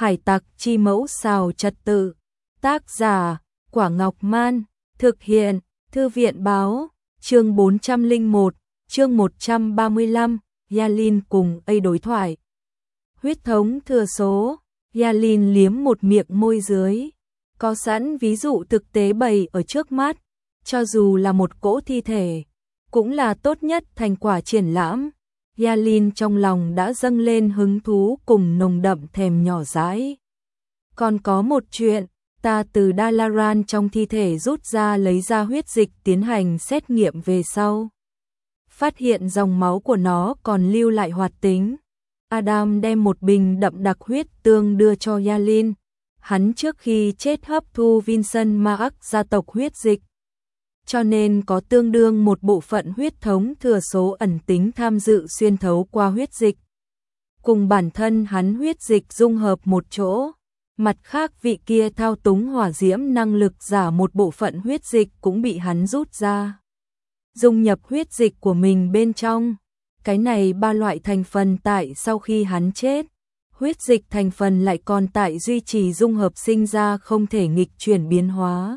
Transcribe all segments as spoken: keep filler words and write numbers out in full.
Hải tặc chi mẫu xào trật tự. Tác giả, Quả Ngọc Man. Thực hiện, Thư viện báo. Chương bốn trăm lẻ một, chương một trăm ba mươi lăm, Yalin cùng A đối thoại. Huyết thống thừa số. Yalin liếm một miệng môi dưới. Có sẵn ví dụ thực tế bày ở trước mắt. Cho dù là một cỗ thi thể, cũng là tốt nhất thành quả triển lãm. Yalin trong lòng đã dâng lên hứng thú cùng nồng đậm thèm nhỏ dãi. Còn có một chuyện, ta từ Dalaran trong thi thể rút ra lấy ra huyết dịch tiến hành xét nghiệm về sau. Phát hiện dòng máu của nó còn lưu lại hoạt tính. Adam đem một bình đậm đặc huyết tương đưa cho Yalin. Hắn trước khi chết hấp thu Vincent Mark gia tộc huyết dịch. Cho nên có tương đương một bộ phận huyết thống thừa số ẩn tính tham dự xuyên thấu qua huyết dịch. Cùng bản thân hắn huyết dịch dung hợp một chỗ. Mặt khác vị kia thao túng hỏa diễm năng lực giả một bộ phận huyết dịch cũng bị hắn rút ra. Dung nhập huyết dịch của mình bên trong. Cái này ba loại thành phần tại sau khi hắn chết. Huyết dịch thành phần lại còn tại duy trì dung hợp sinh ra không thể nghịch chuyển biến hóa.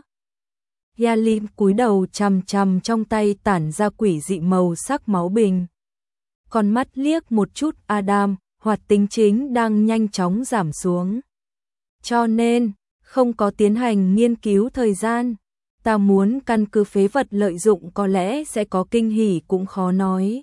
Yalin cúi đầu chằm chằm trong tay tản ra quỷ dị màu sắc máu bình. Con mắt liếc một chút Adam, hoạt tính chính đang nhanh chóng giảm xuống. Cho nên, không có tiến hành nghiên cứu thời gian. Ta muốn căn cứ phế vật lợi dụng có lẽ sẽ có kinh hỉ cũng khó nói.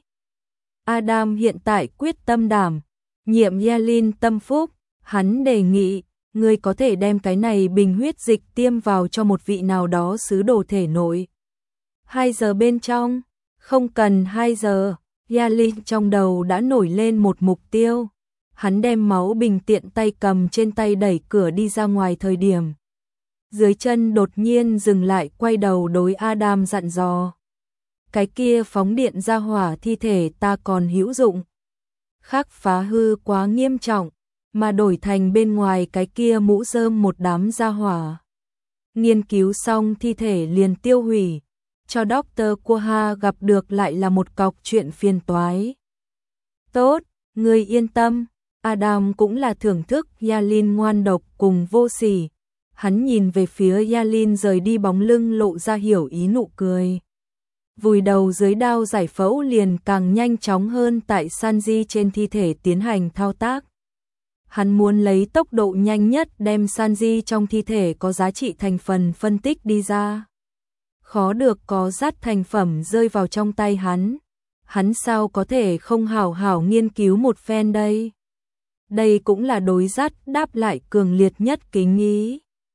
Adam hiện tại quyết tâm đảm nhiệm Yalin tâm phúc, hắn đề nghị, ngươi có thể đem cái này bình huyết dịch tiêm vào cho một vị nào đó sứ đồ thể nội. Hai giờ bên trong, không cần hai giờ, Yalin trong đầu đã nổi lên một mục tiêu. Hắn đem máu bình tiện tay cầm trên tay đẩy cửa đi ra ngoài thời điểm. Dưới chân đột nhiên dừng lại, quay đầu đối Adam dặn dò. Cái kia phóng điện ra hỏa thi thể ta còn hữu dụng. Khác phá hư quá nghiêm trọng, mà đổi thành bên ngoài cái kia mũ rơm một đám ra hỏa. Nghiên cứu xong thi thể liền tiêu hủy, cho Doctor Quha gặp được lại là một cọc chuyện phiền toái. Tốt, ngươi yên tâm, Adam cũng là thưởng thức Yalin ngoan độc cùng vô sỉ. Hắn nhìn về phía Yalin rời đi bóng lưng lộ ra hiểu ý nụ cười. Vùi đầu dưới đao giải phẫu liền càng nhanh chóng hơn tại Sanji trên thi thể tiến hành thao tác. Hắn muốn lấy tốc độ nhanh nhất đem Sanji trong thi thể có giá trị thành phần phân tích đi ra. Khó được có rát thành phẩm rơi vào trong tay hắn. Hắn sao có thể không hảo hảo nghiên cứu một phen đây? Đây cũng là đối rát đáp lại cường liệt nhất kính ý.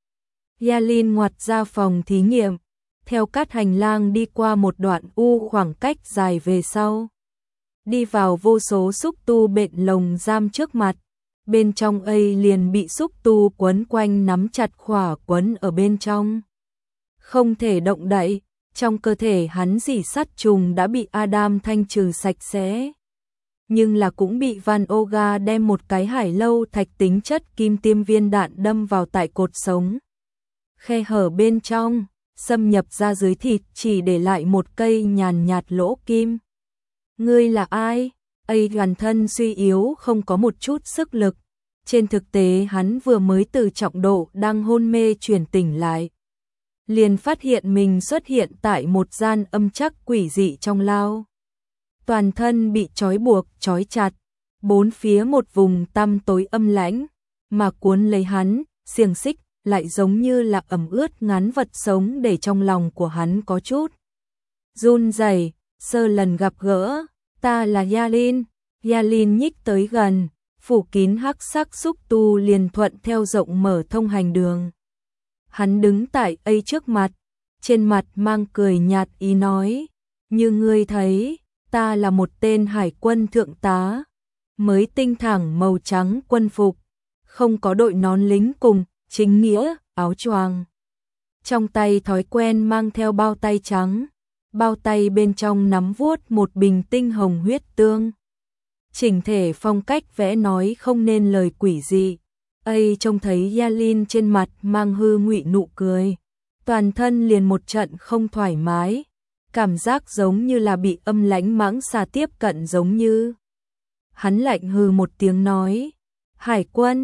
Yalin ngoặt ra phòng thí nghiệm, theo cát hành lang đi qua một đoạn u khoảng cách dài về sau. Đi vào vô số xúc tu bện lồng giam trước mặt. Bên trong ấy liền bị xúc tu quấn quanh nắm chặt khỏa quấn ở bên trong. Không thể động đậy, trong cơ thể hắn rỉ sắt trùng đã bị Adam thanh trừ sạch sẽ. Nhưng là cũng bị Van Oga đem một cái hải lâu thạch tính chất kim tiêm viên đạn đâm vào tại cột sống. Khe hở bên trong, xâm nhập ra dưới thịt chỉ để lại một cây nhàn nhạt lỗ kim. Ngươi là ai? Ấy toàn thân suy yếu không có một chút sức lực. Trên thực tế hắn vừa mới từ trọng độ đang hôn mê chuyển tỉnh lại. Liền phát hiện mình xuất hiện tại một gian âm chắc quỷ dị trong lao. Toàn thân bị trói buộc, trói chặt. Bốn phía một vùng tăm tối âm lãnh. Mà cuốn lấy hắn, xiềng xích lại giống như là ẩm ướt ngắn vật sống để trong lòng của hắn có chút run rẩy. Sơ lần gặp gỡ, ta là Yalin. Yalin nhích tới gần, phủ kín hắc sắc xúc tu liền thuận theo rộng mở thông hành đường. Hắn đứng tại ấy trước mặt, trên mặt mang cười nhạt ý nói, như ngươi thấy, ta là một tên hải quân thượng tá, mới tinh thẳng màu trắng quân phục, không có đội nón lính cùng, chính nghĩa, áo choàng. Trong tay thói quen mang theo bao tay trắng, bao tay bên trong nắm vuốt một bình tinh hồng huyết tương. Chỉnh thể phong cách vẽ nói không nên lời quỷ dị. Ây trông thấy Yalin trên mặt mang hư ngụy nụ cười. Toàn thân liền một trận không thoải mái. Cảm giác giống như là bị âm lãnh mãng xà tiếp cận giống như. Hắn lạnh hừ một tiếng nói. Hải quân,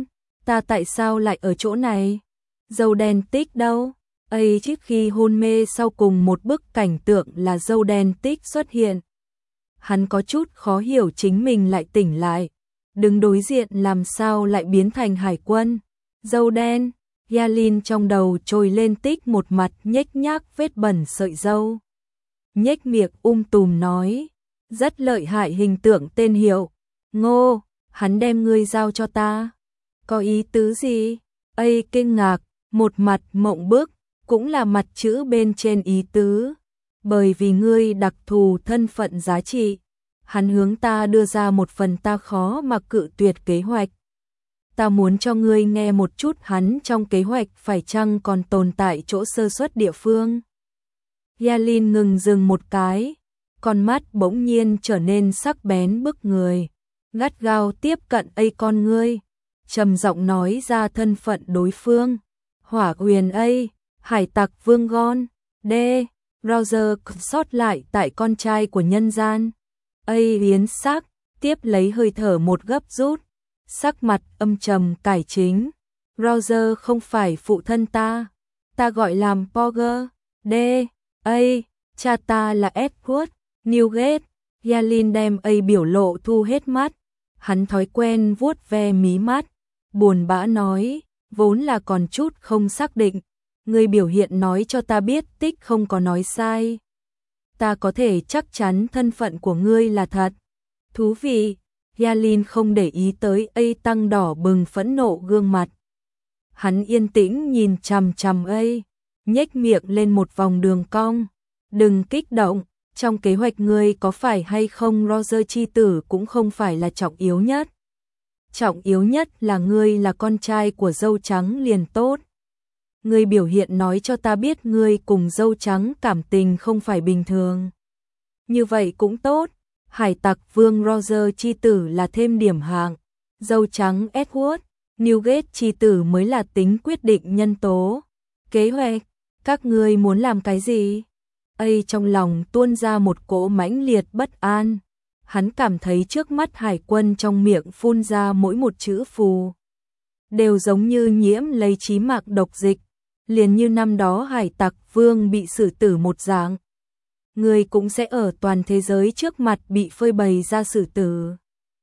ta tại sao lại ở chỗ này? Dâu đen Tích đâu? Ấy trước khi hôn mê sau cùng một bức cảnh tượng là dâu đen Tích xuất hiện. Hắn có chút khó hiểu chính mình lại tỉnh lại. Đứng đối diện làm sao lại biến thành hải quân? Dâu đen, Yalin trong đầu trồi lên Tích một mặt nhếch nhác vết bẩn sợi dâu. Nhếch miệng um tùm nói, rất lợi hại hình tượng tên hiệu. Ngô, hắn đem ngươi giao cho ta. Có ý tứ gì? Ây kinh ngạc, một mặt mộng bức, cũng là mặt chữ bên trên ý tứ. Bởi vì ngươi đặc thù thân phận giá trị, hắn hướng ta đưa ra một phần ta khó mà cự tuyệt kế hoạch. Ta muốn cho ngươi nghe một chút hắn trong kế hoạch phải chăng còn tồn tại chỗ sơ suất địa phương. Yalin ngừng dừng một cái, con mắt bỗng nhiên trở nên sắc bén bức người, gắt gao tiếp cận ấy con ngươi, trầm giọng nói ra thân phận đối phương. Hỏa Huyền A, hải tặc Vương Gon, D, Roger sót lại tại con trai của nhân gian. A biến sắc, tiếp lấy hơi thở một gấp rút, sắc mặt âm trầm cải chính. Roger không phải phụ thân ta, ta gọi làm Porger. D, A, cha ta là Edward Newgate. Yalin đem A biểu lộ thu hết mắt, hắn thói quen vuốt ve mí mắt, buồn bã nói, vốn là còn chút không xác định, ngươi biểu hiện nói cho ta biết Tích không có nói sai. Ta có thể chắc chắn thân phận của ngươi là thật. Thú vị. Yalin không để ý tới A tăng đỏ bừng phẫn nộ gương mặt. Hắn yên tĩnh nhìn chằm chằm A, nhếch miệng lên một vòng đường cong. Đừng kích động, trong kế hoạch ngươi có phải hay không Roger chi tử cũng không phải là trọng yếu nhất. Trọng yếu nhất là ngươi là con trai của dâu trắng liền tốt. Ngươi biểu hiện nói cho ta biết ngươi cùng dâu trắng cảm tình không phải bình thường. Như vậy cũng tốt, hải tặc Vương Roger chi tử là thêm điểm hạng, dâu trắng Edward Newgate chi tử mới là tính quyết định nhân tố. Kế hoạch, các ngươi muốn làm cái gì? A trong lòng tuôn ra một cỗ mãnh liệt bất an. Hắn cảm thấy trước mắt hải quân trong miệng phun ra mỗi một chữ phù, đều giống như nhiễm lấy chí mạng độc dịch, liền như năm đó hải tặc Vương bị xử tử một dạng. Người cũng sẽ ở toàn thế giới trước mặt bị phơi bày ra xử tử.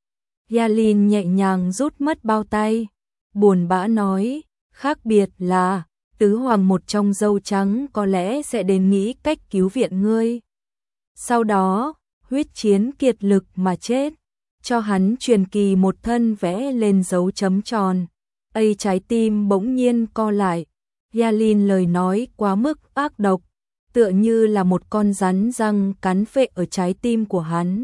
Yalin nhẹ nhàng rút mất bao tay, buồn bã nói, khác biệt là, tứ hoàng một trong dâu trắng có lẽ sẽ đến nghĩ cách cứu viện ngươi. Sau đó, huyết chiến kiệt lực mà chết, cho hắn truyền kỳ một thân vẽ lên dấu chấm tròn. A trái tim bỗng nhiên co lại, Yalin lời nói quá mức ác độc, tựa như là một con rắn răng cắn phệ ở trái tim của hắn.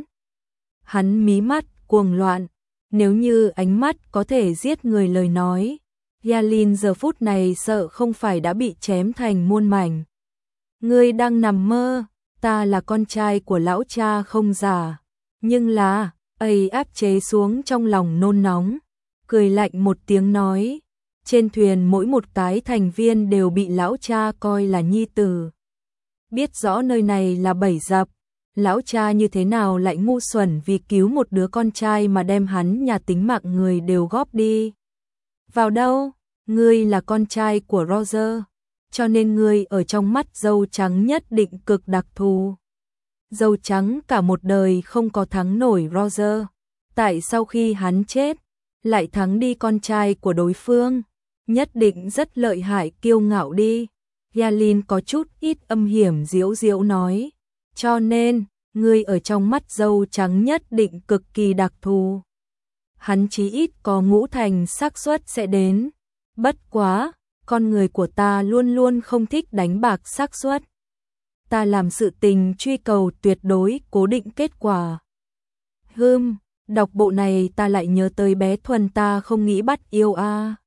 Hắn mí mắt cuồng loạn, nếu như ánh mắt có thể giết người lời nói, Yalin giờ phút này sợ không phải đã bị chém thành muôn mảnh. Ngươi đang nằm mơ, ta là con trai của lão cha không giả. Nhưng là, A áp chế xuống trong lòng nôn nóng, cười lạnh một tiếng nói, trên thuyền mỗi một cái thành viên đều bị lão cha coi là nhi tử. Biết rõ nơi này là bẫy dập, lão cha như thế nào lại ngu xuẩn vì cứu một đứa con trai mà đem hắn nhà tính mạng người đều góp đi. Vào đâu, ngươi là con trai của Roger, cho nên ngươi ở trong mắt dâu trắng nhất định cực đặc thù. Dâu trắng cả một đời không có thắng nổi Roger, tại sau khi hắn chết, lại thắng đi con trai của đối phương, nhất định rất lợi hại kiêu ngạo đi. Yalin có chút ít âm hiểm diễu diễu nói, cho nên, ngươi ở trong mắt dâu trắng nhất định cực kỳ đặc thù. Hắn chí ít có ngũ thành xác suất sẽ đến, bất quá, con người của ta luôn luôn không thích đánh bạc xác suất. Ta làm sự tình truy cầu tuyệt đối cố định kết quả. Hừm, đọc bộ này ta lại nhớ tới bé Thuần ta không nghĩ bắt yêu a. À.